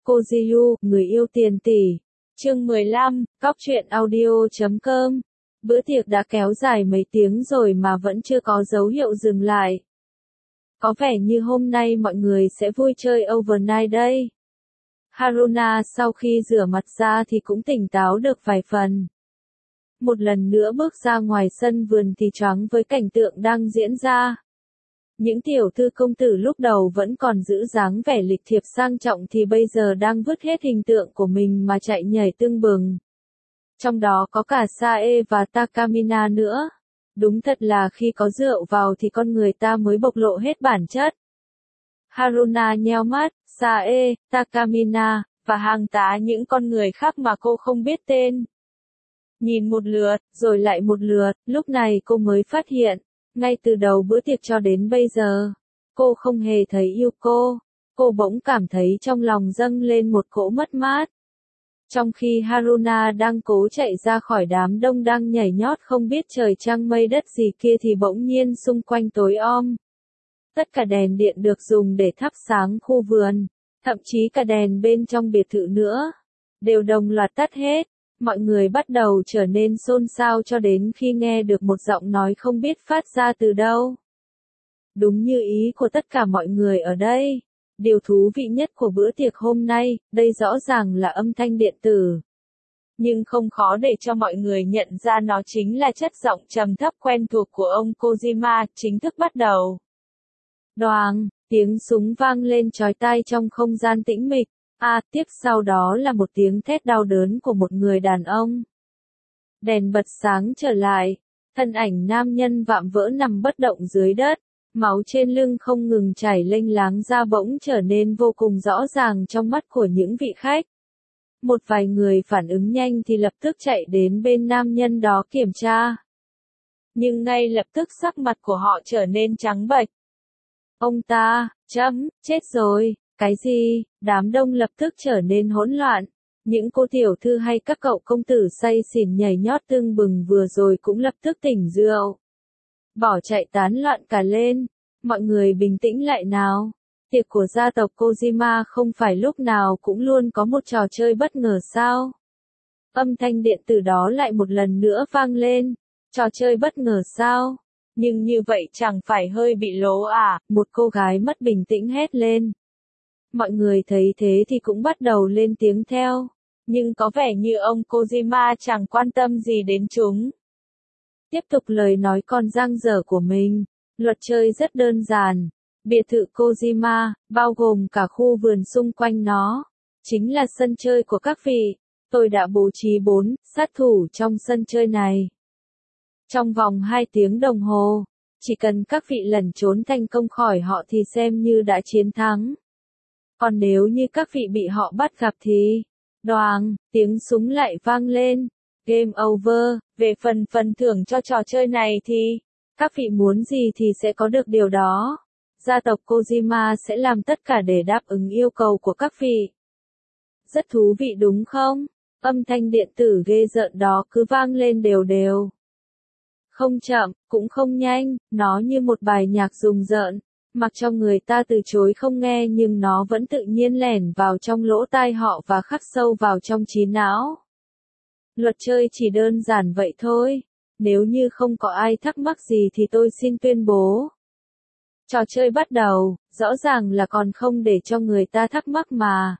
Kojiyu, người yêu tiền tỷ. Chương 15, Cóc truyện audio.com. Bữa tiệc đã kéo dài mấy tiếng rồi mà vẫn chưa có dấu hiệu dừng lại. Có vẻ như hôm nay mọi người sẽ vui chơi overnight đây. Haruna sau khi rửa mặt ra thì cũng tỉnh táo được vài phần. Một lần nữa bước ra ngoài sân vườn thì choáng với cảnh tượng đang diễn ra. Những tiểu thư công tử lúc đầu vẫn còn giữ dáng vẻ lịch thiệp sang trọng thì bây giờ đang vứt hết hình tượng của mình mà chạy nhảy tưng bừng. Trong đó có cả Sae và Takamina nữa. Đúng thật là khi có rượu vào thì con người ta mới bộc lộ hết bản chất. Haruna nheo mắt, Sae, Takamina, và hàng tá những con người khác mà cô không biết tên. Nhìn một lượt, rồi lại một lượt, lúc này cô mới phát hiện, ngay từ đầu bữa tiệc cho đến bây giờ, cô không hề thấy yêu cô. Cô bỗng cảm thấy trong lòng dâng lên một cỗ mất mát. Trong khi Haruna đang cố chạy ra khỏi đám đông đang nhảy nhót không biết trời trăng mây đất gì kia thì bỗng nhiên xung quanh tối om. Tất cả đèn điện được dùng để thắp sáng khu vườn, thậm chí cả đèn bên trong biệt thự nữa, đều đồng loạt tắt hết. Mọi người bắt đầu trở nên xôn xao cho đến khi nghe được một giọng nói không biết phát ra từ đâu. Đúng như ý của tất cả mọi người ở đây. Điều thú vị nhất của bữa tiệc hôm nay, đây rõ ràng là âm thanh điện tử. Nhưng không khó để cho mọi người nhận ra nó chính là chất giọng trầm thấp quen thuộc của ông Kojima, chính thức bắt đầu. Đoàng, tiếng súng vang lên chói tai trong không gian tĩnh mịch. Tiếp sau đó là một tiếng thét đau đớn của một người đàn ông. Đèn bật sáng trở lại, thân ảnh nam nhân vạm vỡ nằm bất động dưới đất, máu trên lưng không ngừng chảy lênh láng ra bỗng trở nên vô cùng rõ ràng trong mắt của những vị khách. Một vài người phản ứng nhanh thì lập tức chạy đến bên nam nhân đó kiểm tra. Nhưng ngay lập tức sắc mặt của họ trở nên trắng bệch. Ông ta, chết rồi. Cái gì? Đám đông lập tức trở nên hỗn loạn. Những cô tiểu thư hay các cậu công tử say xỉn nhảy nhót tưng bừng vừa rồi cũng lập tức tỉnh rượu. Bỏ chạy tán loạn cả lên. Mọi người bình tĩnh lại nào. Tiệc của gia tộc Kojima không phải lúc nào cũng luôn có một trò chơi bất ngờ sao? Âm thanh điện tử đó lại một lần nữa vang lên. Trò chơi bất ngờ sao? Nhưng như vậy chẳng phải hơi bị lố à? Một cô gái mất bình tĩnh hét lên. Mọi người thấy thế thì cũng bắt đầu lên tiếng theo. Nhưng có vẻ như ông Kojima chẳng quan tâm gì đến chúng. Tiếp tục lời nói còn dang dở của mình. Luật chơi rất đơn giản. Biệt thự Kojima, bao gồm cả khu vườn xung quanh nó, chính là sân chơi của các vị. Tôi đã bố trí 4 sát thủ trong sân chơi này. Trong vòng 2 tiếng đồng hồ, chỉ cần các vị lẩn trốn thành công khỏi họ thì xem như đã chiến thắng. Còn nếu như các vị bị họ bắt gặp thì, đoàng, tiếng súng lại vang lên. Game over. Về phần thưởng cho trò chơi này thì, các vị muốn gì thì sẽ có được điều đó. Gia tộc Kojima sẽ làm tất cả để đáp ứng yêu cầu của các vị. Rất thú vị đúng không? Âm thanh điện tử ghê rợn đó cứ vang lên đều đều. Không chậm, cũng không nhanh, nó như một bài nhạc rùng rợn. Mặc cho người ta từ chối không nghe nhưng nó vẫn tự nhiên lẻn vào trong lỗ tai họ và khắc sâu vào trong trí não. Luật chơi chỉ đơn giản vậy thôi. Nếu như không có ai thắc mắc gì thì tôi xin tuyên bố. Trò chơi bắt đầu, rõ ràng là còn không để cho người ta thắc mắc mà.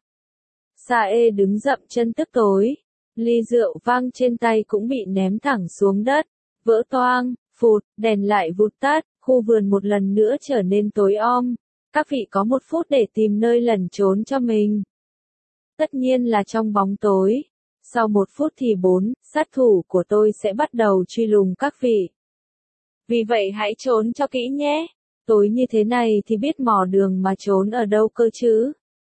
Sae đứng dậm chân tức tối. Ly rượu vang trên tay cũng bị ném thẳng xuống đất. Vỡ toang, phụt, đèn lại vụt tắt. Khu vườn một lần nữa trở nên tối om. Các vị có 1 phút để tìm nơi lẩn trốn cho mình. Tất nhiên là trong bóng tối. Sau 1 phút thì 4 sát thủ của tôi sẽ bắt đầu truy lùng các vị. Vì vậy hãy trốn cho kỹ nhé. Tối như thế này thì biết mò đường mà trốn ở đâu cơ chứ.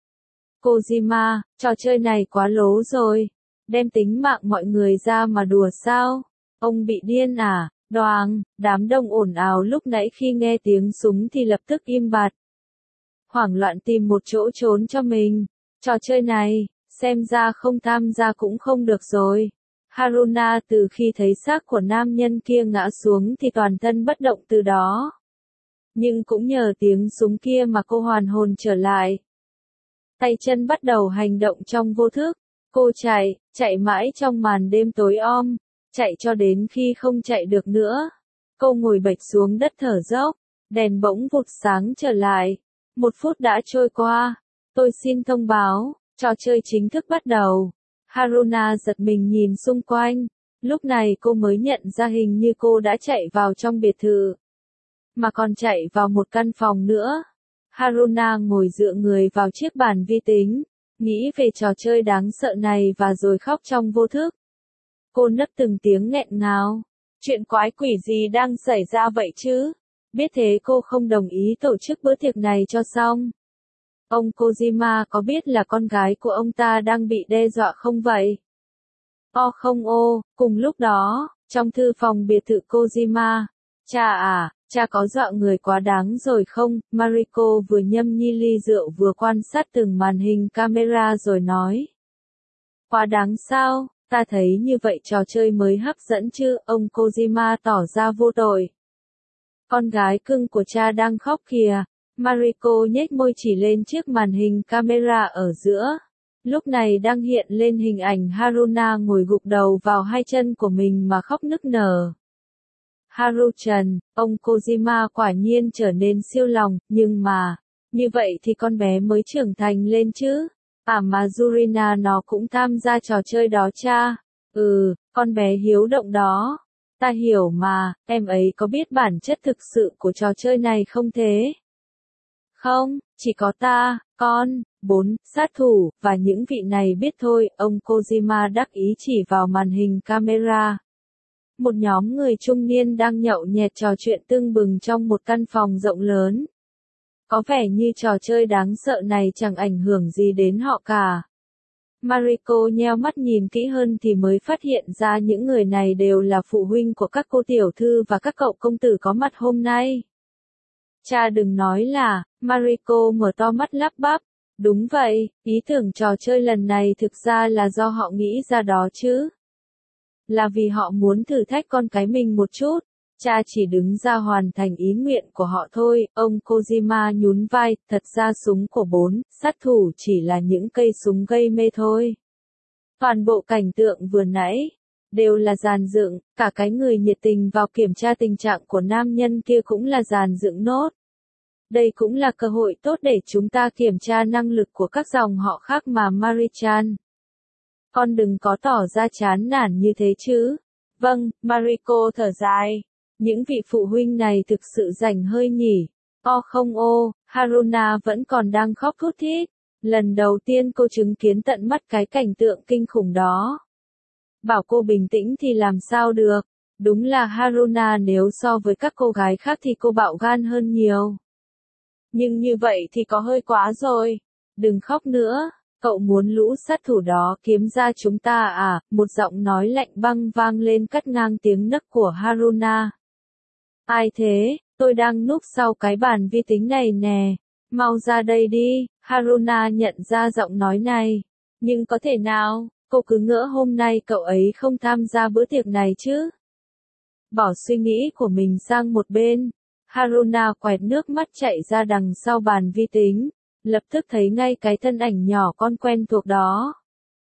Kojima, trò chơi này quá lố rồi. Đem tính mạng mọi người ra mà đùa sao? Ông bị điên à? Đoàng, đám đông ồn ào lúc nãy khi nghe tiếng súng thì lập tức im bặt. Hoảng loạn tìm một chỗ trốn cho mình. Trò chơi này, xem ra không tham gia cũng không được rồi. Haruna từ khi thấy xác của nam nhân kia ngã xuống thì toàn thân bất động từ đó. Nhưng cũng nhờ tiếng súng kia mà cô hoàn hồn trở lại. tay chân bắt đầu hành động trong vô thức. Cô chạy mãi trong màn đêm tối om, chạy cho đến khi không chạy được nữa. Cô ngồi bệt xuống đất thở dốc, đèn bỗng vụt sáng trở lại. 1 phút đã trôi qua, tôi xin thông báo, trò chơi chính thức bắt đầu. Haruna giật mình nhìn xung quanh, lúc này cô mới nhận ra hình như cô đã chạy vào trong biệt thự, mà còn chạy vào một căn phòng nữa. Haruna ngồi dựa người vào chiếc bàn vi tính, nghĩ về trò chơi đáng sợ này và rồi khóc trong vô thức. Cô nấc từng tiếng nghẹn ngào. Chuyện quái quỷ gì đang xảy ra vậy chứ? Biết thế cô không đồng ý tổ chức bữa tiệc này cho xong. Ông Kojima có biết là con gái của ông ta đang bị đe dọa không vậy? Không cùng lúc đó, trong thư phòng biệt thự Kojima. Cha có dọa người quá đáng rồi không? Mariko vừa nhâm nhi ly rượu vừa quan sát từng màn hình camera rồi nói. Quá đáng sao? Ta thấy như vậy trò chơi mới hấp dẫn chứ, ông Kojima tỏ ra vô tội. Con gái cưng của cha đang khóc kìa. Mariko nhếch môi chỉ lên chiếc màn hình camera ở giữa. Lúc này đang hiện lên hình ảnh Haruna ngồi gục đầu vào hai chân của mình mà khóc nức nở. Haru-chan, ông Kojima quả nhiên trở nên siêu lòng, nhưng mà, như vậy thì con bé mới trưởng thành lên chứ. Mà Yurina nó cũng tham gia trò chơi đó cha. Con bé hiếu động đó. Ta hiểu mà, em ấy có biết bản chất thực sự của trò chơi này không thế? Không, chỉ có ta, con, 4 sát thủ, và những vị này biết thôi, ông Kojima đắc ý chỉ vào màn hình camera. Một nhóm người trung niên đang nhậu nhẹt trò chuyện tưng bừng trong một căn phòng rộng lớn. Có vẻ như trò chơi đáng sợ này chẳng ảnh hưởng gì đến họ cả. Mariko nheo mắt nhìn kỹ hơn thì mới phát hiện ra những người này đều là phụ huynh của các cô tiểu thư và các cậu công tử có mặt hôm nay. Cha đừng nói là, Mariko mở to mắt lắp bắp. Đúng vậy, ý tưởng trò chơi lần này thực ra là do họ nghĩ ra đó chứ. Là vì họ muốn thử thách con cái mình một chút. Cha chỉ đứng ra hoàn thành ý nguyện của họ thôi, ông Kojima nhún vai, thật ra súng của 4 sát thủ chỉ là những cây súng gây mê thôi. Toàn bộ cảnh tượng vừa nãy, đều là dàn dựng, cả cái người nhiệt tình vào kiểm tra tình trạng của nam nhân kia cũng là dàn dựng nốt. Đây cũng là cơ hội tốt để chúng ta kiểm tra năng lực của các dòng họ khác mà Mari-chan. Con đừng có tỏ ra chán nản như thế chứ. Vâng, Mariko thở dài. Những vị phụ huynh này thực sự rảnh hơi nhỉ. Haruna vẫn còn đang khóc thút thít. Lần đầu tiên cô chứng kiến tận mắt cái cảnh tượng kinh khủng đó. Bảo cô bình tĩnh thì làm sao được. Đúng là Haruna nếu so với các cô gái khác thì cô bạo gan hơn nhiều. Nhưng như vậy thì có hơi quá rồi. Đừng khóc nữa. Cậu muốn lũ sát thủ đó kiếm ra chúng ta à? Một giọng nói lạnh băng vang lên cắt ngang tiếng nấc của Haruna. Ai thế? Tôi đang núp sau cái bàn vi tính này nè. Mau ra đây đi. Haruna nhận ra giọng nói này. Nhưng có thể nào, cô cứ ngỡ hôm nay cậu ấy không tham gia bữa tiệc này chứ? Bỏ suy nghĩ của mình sang một bên. Haruna quẹt nước mắt chạy ra đằng sau bàn vi tính. Lập tức thấy ngay cái thân ảnh nhỏ con quen thuộc đó.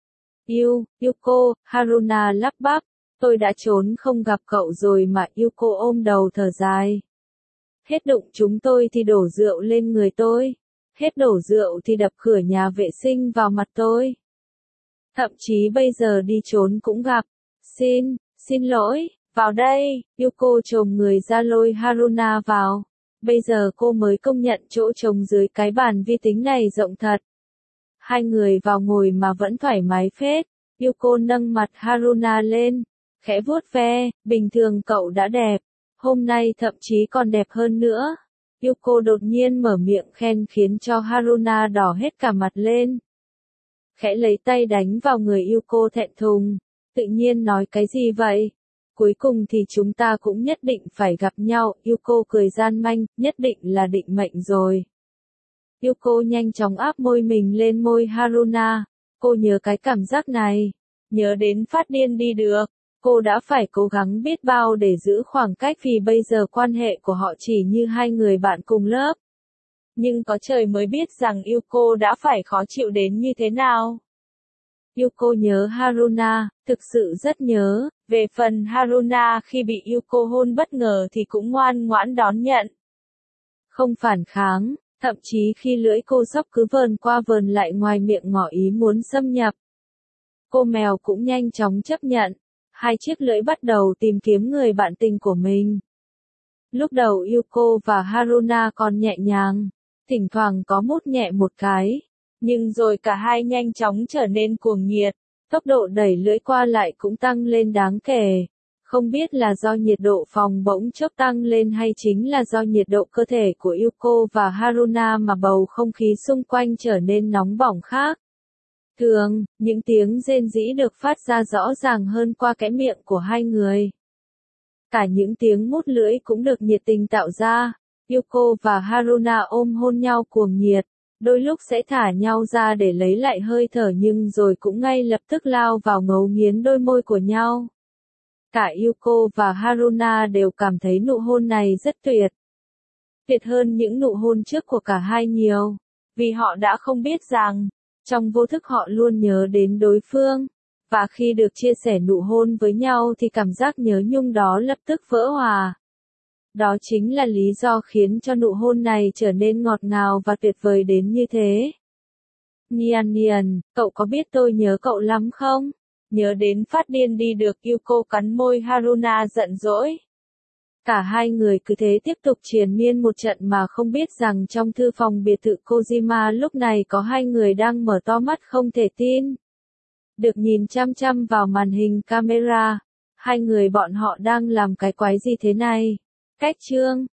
Yuko, Haruna lắp bắp. Tôi đã trốn không gặp cậu rồi mà. Yuko ôm đầu thở dài. Hết đụng chúng tôi thì đổ rượu lên người tôi. Hết đổ rượu thì đập cửa nhà vệ sinh vào mặt tôi. Thậm chí bây giờ đi trốn cũng gặp. Xin lỗi, vào đây. Yuko chồm người ra lôi Haruna vào. Bây giờ cô mới công nhận chỗ trống dưới cái bàn vi tính này rộng thật. Hai người vào ngồi mà vẫn thoải mái phết. Yuko nâng mặt Haruna lên, khẽ vuốt ve, bình thường cậu đã đẹp. Hôm nay thậm chí còn đẹp hơn nữa. Yuko đột nhiên mở miệng khen khiến cho Haruna đỏ hết cả mặt lên. Khẽ lấy tay đánh vào người Yuko thẹn thùng. Tự nhiên nói cái gì vậy? Cuối cùng thì chúng ta cũng nhất định phải gặp nhau. Yuko cười gian manh, nhất định là định mệnh rồi. Yuko nhanh chóng áp môi mình lên môi Haruna. Cô nhớ cái cảm giác này. Nhớ đến phát điên đi được. Cô đã phải cố gắng biết bao để giữ khoảng cách vì bây giờ quan hệ của họ chỉ như hai người bạn cùng lớp. Nhưng có trời mới biết rằng Yuko đã phải khó chịu đến như thế nào. Yuko nhớ Haruna, thực sự rất nhớ, về phần Haruna khi bị Yuko hôn bất ngờ thì cũng ngoan ngoãn đón nhận. Không phản kháng, thậm chí khi lưỡi cô sóc cứ vờn qua vờn lại ngoài miệng ngỏ ý muốn xâm nhập. Cô mèo cũng nhanh chóng chấp nhận, hai chiếc lưỡi bắt đầu tìm kiếm người bạn tình của mình. Lúc đầu Yuko và Haruna còn nhẹ nhàng, thỉnh thoảng có mút nhẹ một cái, nhưng rồi cả hai nhanh chóng trở nên cuồng nhiệt, tốc độ đẩy lưỡi qua lại cũng tăng lên đáng kể. Không biết là do nhiệt độ phòng bỗng chốc tăng lên hay chính là do nhiệt độ cơ thể của Yuko và Haruna mà bầu không khí xung quanh trở nên nóng bỏng khác. Thường, những tiếng rên rỉ được phát ra rõ ràng hơn qua cái miệng của hai người. Cả những tiếng mút lưỡi cũng được nhiệt tình tạo ra. Yuko và Haruna ôm hôn nhau cuồng nhiệt, đôi lúc sẽ thả nhau ra để lấy lại hơi thở nhưng rồi cũng ngay lập tức lao vào ngấu nghiến đôi môi của nhau. Cả Yuko và Haruna đều cảm thấy nụ hôn này rất tuyệt. Tuyệt hơn những nụ hôn trước của cả hai nhiều, vì họ đã không biết rằng, trong vô thức họ luôn nhớ đến đối phương, và khi được chia sẻ nụ hôn với nhau thì cảm giác nhớ nhung đó lập tức vỡ hòa. Đó chính là lý do khiến cho nụ hôn này trở nên ngọt ngào và tuyệt vời đến như thế. Nian Nian, cậu có biết tôi nhớ cậu lắm không? Nhớ đến phát điên đi được, Yuko cắn môi Haruna giận dỗi. Cả hai người cứ thế tiếp tục triền miên một trận mà không biết rằng trong thư phòng biệt thự Kojima lúc này có hai người đang mở to mắt không thể tin. Được nhìn chăm chăm vào màn hình camera, hai người bọn họ đang làm cái quái gì thế này? Cách chương